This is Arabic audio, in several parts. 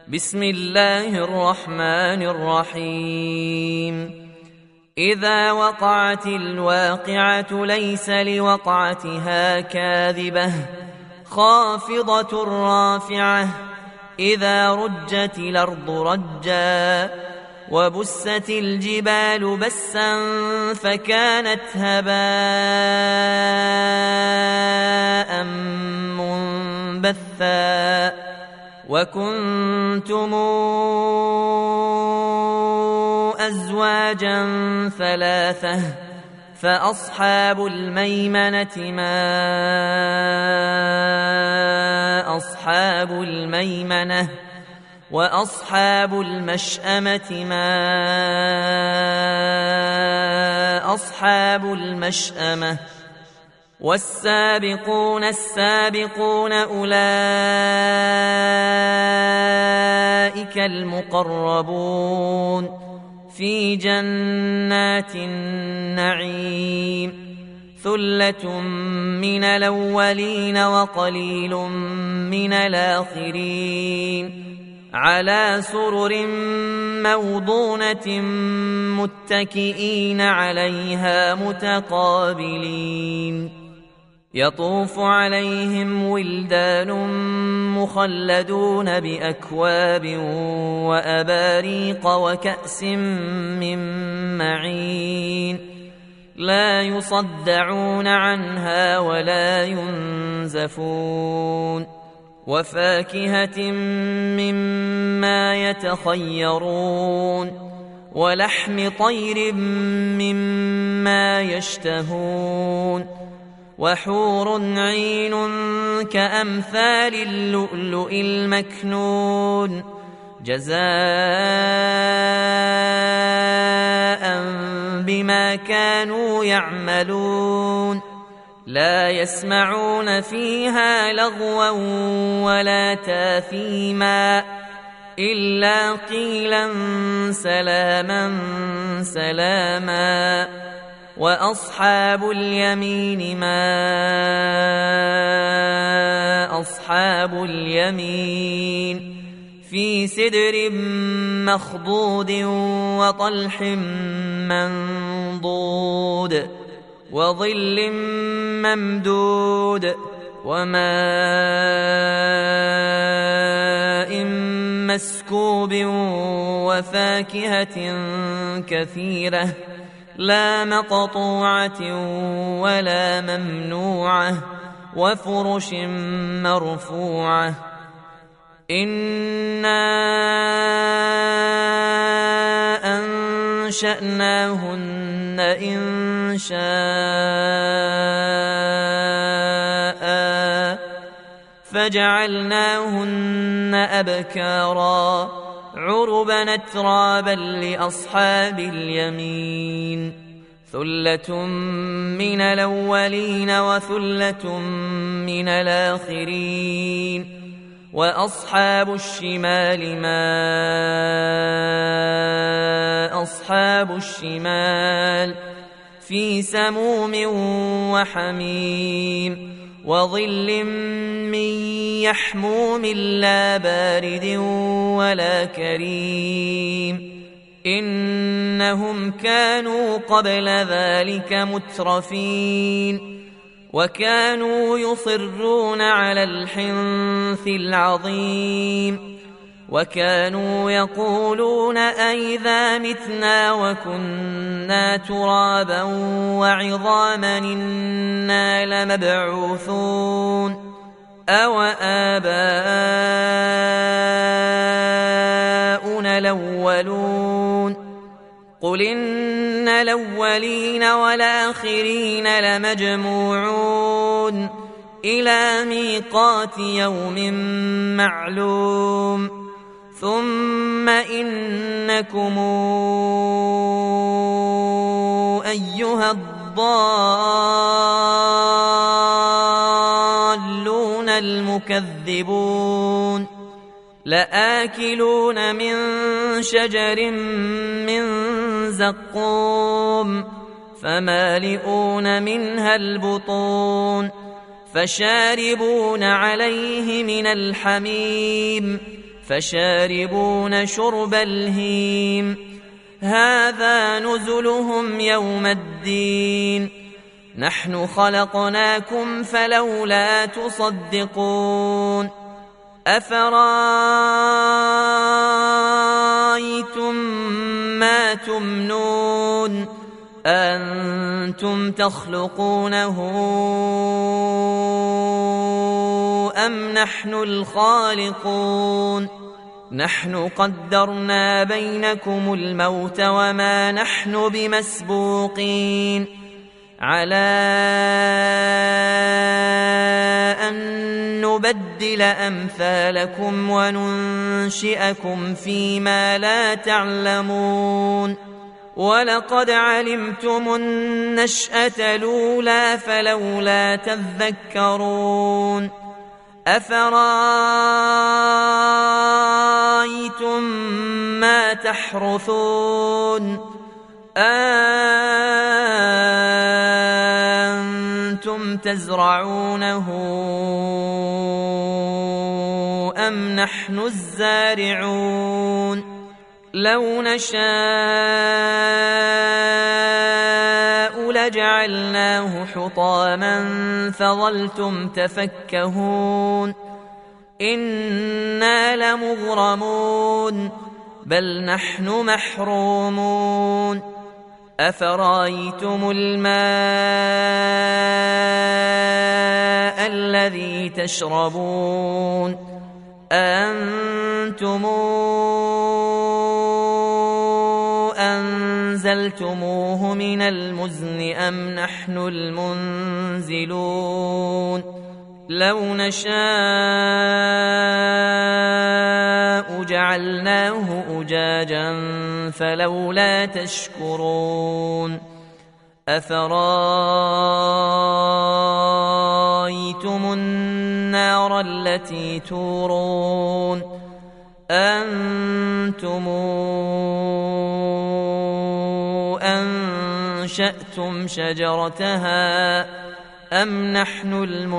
بسم الله الرحمن الرحيم. إذا وقعت الواقعة ليس لوقعتها كاذبة خافضة رافعة. إذا رجت الأرض رجا وبست الجبال بسا فكانت هباء منبثا وكنتم أزواجا ثلاثة فأصحاب الميمنة ما أصحاب الميمنة وأصحاب المشأمة ما أصحاب المشأمة. والسابقون السابقون أولئك المقربون في جنات النعيم. ثلة من الأولين وقليل من الآخرين على سرر موضونة متكئين عليها متقابلين. يطوف عليهم ولدان مخلدون بأكواب وأباريق وكأس من معين لا يصدعون عنها ولا ينزفون. وفاكهة مما يتخيرون ولحم طير مما يشتهون. وحور عين كأمثال اللؤلؤ المكنون جزاء بما كانوا يعملون. لا يسمعون فيها لغوا ولا تاثيما إلا قيلا سلاما سلاما. وأصحاب اليمين ما أصحاب اليمين في سدر مخضود وطلح منضود وظل ممدود وماء مسكوب وفاكهة كثيرة لا مقطوعة ولا ممنوعة وفرش مرفوعة. إنا أنشأناهن إنشاء فجعلناهن أبكارا عربا أترابا لأصحاب اليمين. ثلة من الأولين وثلة من الآخرين. وأصحاب الشمال ما أصحاب الشمال في سموم وحميم وظل من يحموم لا بارد ولا كريم. إنهم كانوا قبل ذلك مترفين وكانوا يصرون على الحنث العظيم وكانوا يقولون أئذا متنا وكنا ترابا وعظاما إنا لمبعوثون أو آباؤنا الأولون. قل إن الأولين والآخرين لمجموعون إلى ميقات يوم معلوم. ثم إنكم أيها الضالون المكذبون لآكلون من شجر من زقوم فمالئون منها البطون فشاربون عليه من الحميم فشاربون شرب الهيم هذا نزلهم يوم الدين نحن خلقناكم فلولا تصدقون أفرأيتم ما تمنون أنتم تخلقونه أم نحن الخالقون نحن قدرنا بينكم الموت وما نحن بمسبوقين على أن نبدل أمثالكم وننشئكم فيما لا تعلمون ولقد علمتم النشأة الأولى فلولا تذكرون أفرأيتم ما تحرثون أنتم تزرعونه أم نحن الزارعون لو نشاء لجعلناه حطاما فظلتم تفكهون إنا لمغرمون بل نحن محرومون أفرأيتم الماء الذي تشربون أنتم أنزلتموه من المزن أم نحن المنزلون لو نشاء جعلناه أجاجا فلولا تشكرون أفرأيتم النار التي تورون أنتم أنشأتم شجرتها أم نحن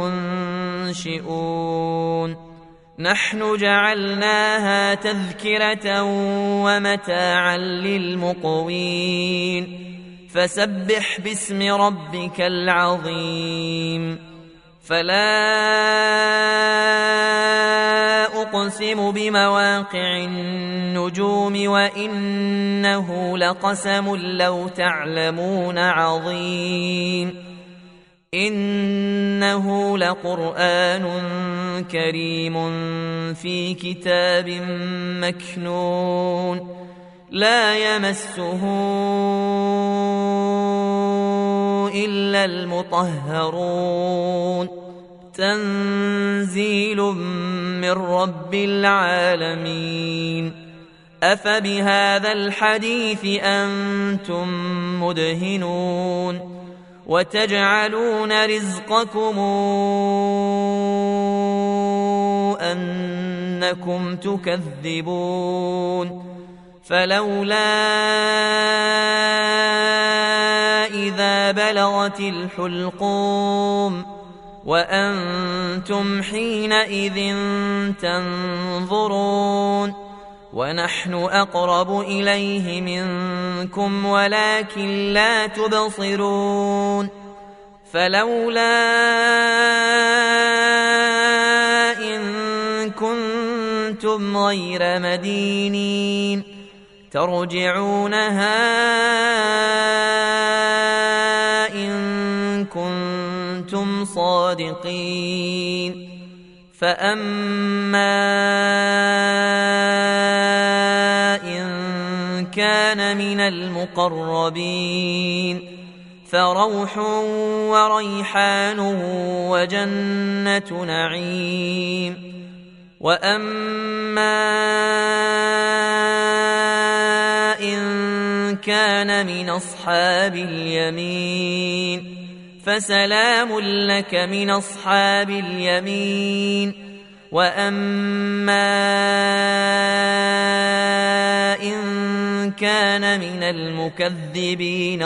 المنشئون نحن جعلناها تذكرة ومتاعا للمقوين فسبح باسم ربك العظيم فلا أقسم بمواقع النجوم وإنه لقسم لو تعلمون عظيم إنه لقرآن كريم في كتاب مكنون لا يمسه إلا المطهرون تنزيل من رب العالمين أفبهذا الحديث أنتم مدهنون وتجعلون رزقكم أنكم تكذبون فلولا إذا بلغت الحلقوم وأنتم حينئذ تنظرون ونحن أقرب إليه منكم ولكن لا تبصرون فلولا إن كنتم غير مدينين ترجعونها إن كنتم صادقين فأما إن كان من المقربين فروح وريحان وجنة نعيم وأما إن كان من أصحاب اليمين فسلام لك من أصحاب اليمين وأما إن كان من المكذبين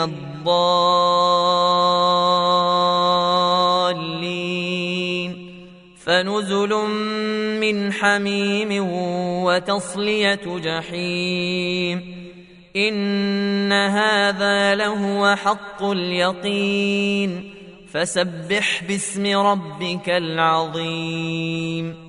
الضالين فنزل من حميم وتصلية جحيم إن هذا لهو حق اليقين فسبح باسم ربك العظيم